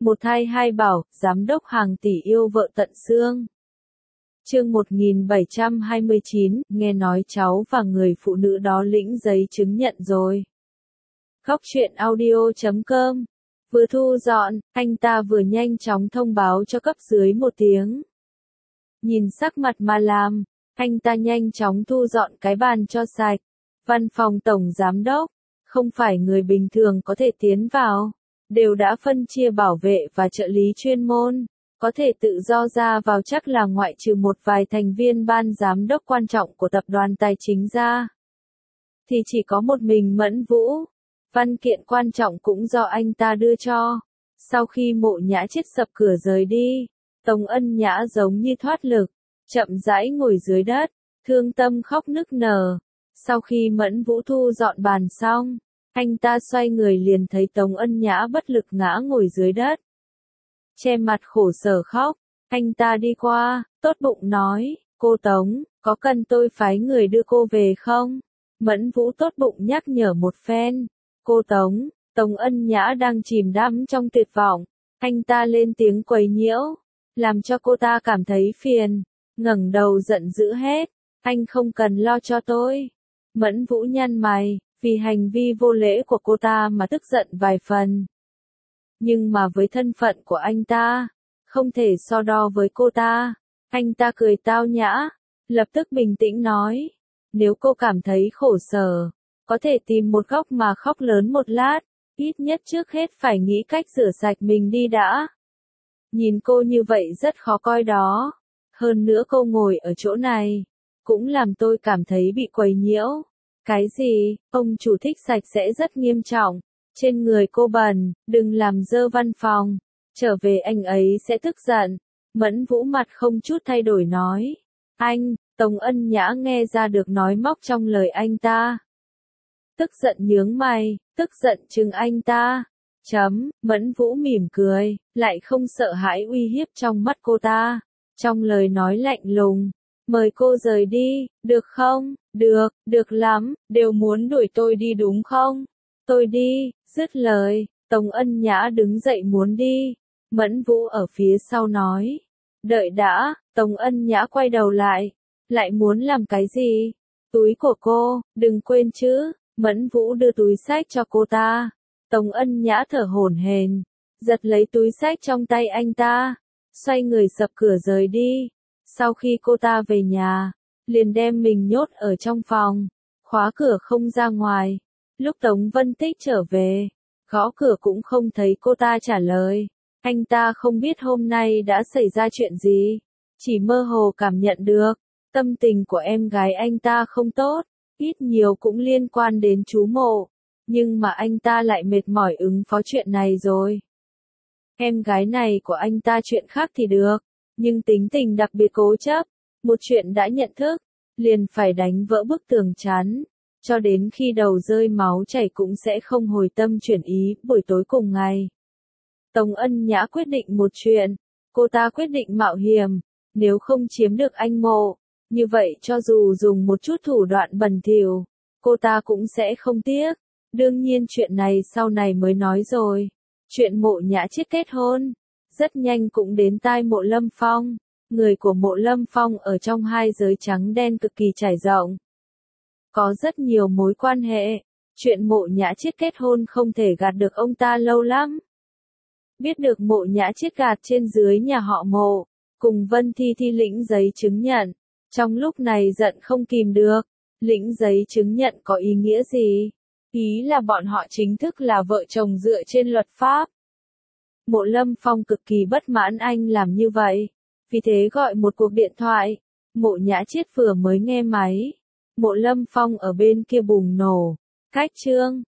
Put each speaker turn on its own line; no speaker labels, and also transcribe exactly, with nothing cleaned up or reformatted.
Một thai hai bảo, giám đốc hàng tỷ yêu vợ tận xương. Chương một nghìn bảy trăm hai mươi chín, nghe nói cháu và người phụ nữ đó lĩnh giấy chứng nhận rồi. Góc truyện audio chấm com. Vừa thu dọn, anh ta vừa nhanh chóng thông báo cho cấp dưới một tiếng. Nhìn sắc mặt mà làm, anh ta nhanh chóng thu dọn cái bàn cho sạch. Văn phòng tổng giám đốc, không phải người bình thường có thể tiến vào, đều đã phân chia bảo vệ và trợ lý chuyên môn, có thể tự do ra vào chắc là ngoại trừ một vài thành viên ban giám đốc quan trọng của tập đoàn tài chính ra. Thì chỉ có một mình Mẫn Vũ. Văn kiện quan trọng cũng do anh ta đưa cho. Sau khi Mộ Nhã chết sập cửa rời đi, Tống Ân Nhã giống như thoát lực, chậm rãi ngồi dưới đất, thương tâm khóc nức nở. Sau khi Mẫn Vũ thu dọn bàn xong, anh ta xoay người liền thấy Tống Ân Nhã bất lực ngã ngồi dưới đất. Che mặt khổ sở khóc, anh ta đi qua, tốt bụng nói, cô Tống, có cần tôi phái người đưa cô về không? Mẫn Vũ tốt bụng nhắc nhở một phen. Cô Tống, Tống Ân Nhã đang chìm đắm trong tuyệt vọng, anh ta lên tiếng quấy nhiễu, làm cho cô ta cảm thấy phiền, ngẩng đầu giận dữ hết, anh không cần lo cho tôi. Mẫn Vũ nhăn mày, vì hành vi vô lễ của cô ta mà tức giận vài phần. Nhưng mà với thân phận của anh ta, không thể so đo với cô ta. Anh ta cười tao nhã, lập tức bình tĩnh nói, nếu cô cảm thấy khổ sở, có thể tìm một góc mà khóc lớn một lát, ít nhất trước hết phải nghĩ cách rửa sạch mình đi đã. Nhìn cô như vậy rất khó coi đó. Hơn nữa cô ngồi ở chỗ này, cũng làm tôi cảm thấy bị quấy nhiễu. Cái gì, ông chủ thích sạch sẽ rất nghiêm trọng. Trên người cô bẩn, đừng làm dơ văn phòng. Trở về anh ấy sẽ tức giận. Mẫn Vũ mặt không chút thay đổi nói. Anh, Tống Ân Nhã nghe ra được nói móc trong lời anh ta. Tức giận nhướng mày, tức giận chừng anh ta. Chấm, Mẫn Vũ mỉm cười, lại không sợ hãi uy hiếp trong mắt cô ta. Trong lời nói lạnh lùng, mời cô rời đi, được không? Được, được lắm, đều muốn đuổi tôi đi đúng không? Tôi đi, dứt lời, Tống Ân Nhã đứng dậy muốn đi. Mẫn Vũ ở phía sau nói. Đợi đã, Tống Ân Nhã quay đầu lại. Lại muốn làm cái gì? Túi của cô, đừng quên chứ. Mẫn Vũ đưa túi xách cho cô ta. Tống Ân Nhã thở hổn hển, giật lấy túi xách trong tay anh ta, xoay người sập cửa rời đi. Sau khi cô ta về nhà, liền đem mình nhốt ở trong phòng, khóa cửa không ra ngoài. Lúc Tống Vân Tích trở về, gõ cửa cũng không thấy cô ta trả lời. Anh ta không biết hôm nay đã xảy ra chuyện gì, chỉ mơ hồ cảm nhận được, tâm tình của em gái anh ta không tốt, ít nhiều cũng liên quan đến chú Mộ. Nhưng mà anh ta lại mệt mỏi ứng phó chuyện này rồi. Em gái này của anh ta chuyện khác thì được, nhưng tính tình đặc biệt cố chấp, một chuyện đã nhận thức, liền phải đánh vỡ bức tường chắn, cho đến khi đầu rơi máu chảy cũng sẽ không hồi tâm chuyển ý. Buổi tối cùng ngày, Tống Ân Nhã quyết định một chuyện, cô ta quyết định mạo hiểm, nếu không chiếm được anh Mộ, như vậy cho dù dùng một chút thủ đoạn bẩn thỉu, cô ta cũng sẽ không tiếc. Đương nhiên chuyện này sau này mới nói rồi. Chuyện Mộ Nhã chết kết hôn, rất nhanh cũng đến tai Mộ Lâm Phong. Người của Mộ Lâm Phong ở trong hai giới trắng đen cực kỳ trải rộng. Có rất nhiều mối quan hệ. Chuyện Mộ Nhã chết kết hôn không thể gạt được ông ta lâu lắm. Biết được Mộ Nhã chết gạt trên dưới nhà họ Mộ, cùng Vân Thi Thi lĩnh giấy chứng nhận. Trong lúc này giận không kìm được. Lĩnh giấy chứng nhận có ý nghĩa gì? Ý là bọn họ chính thức là vợ chồng dựa trên luật pháp. Mộ Lâm Phong cực kỳ bất mãn anh làm như vậy, vì thế gọi một cuộc điện thoại. Mộ Nhã chết vừa mới nghe máy, Mộ Lâm Phong ở bên kia bùng nổ. Cách trương,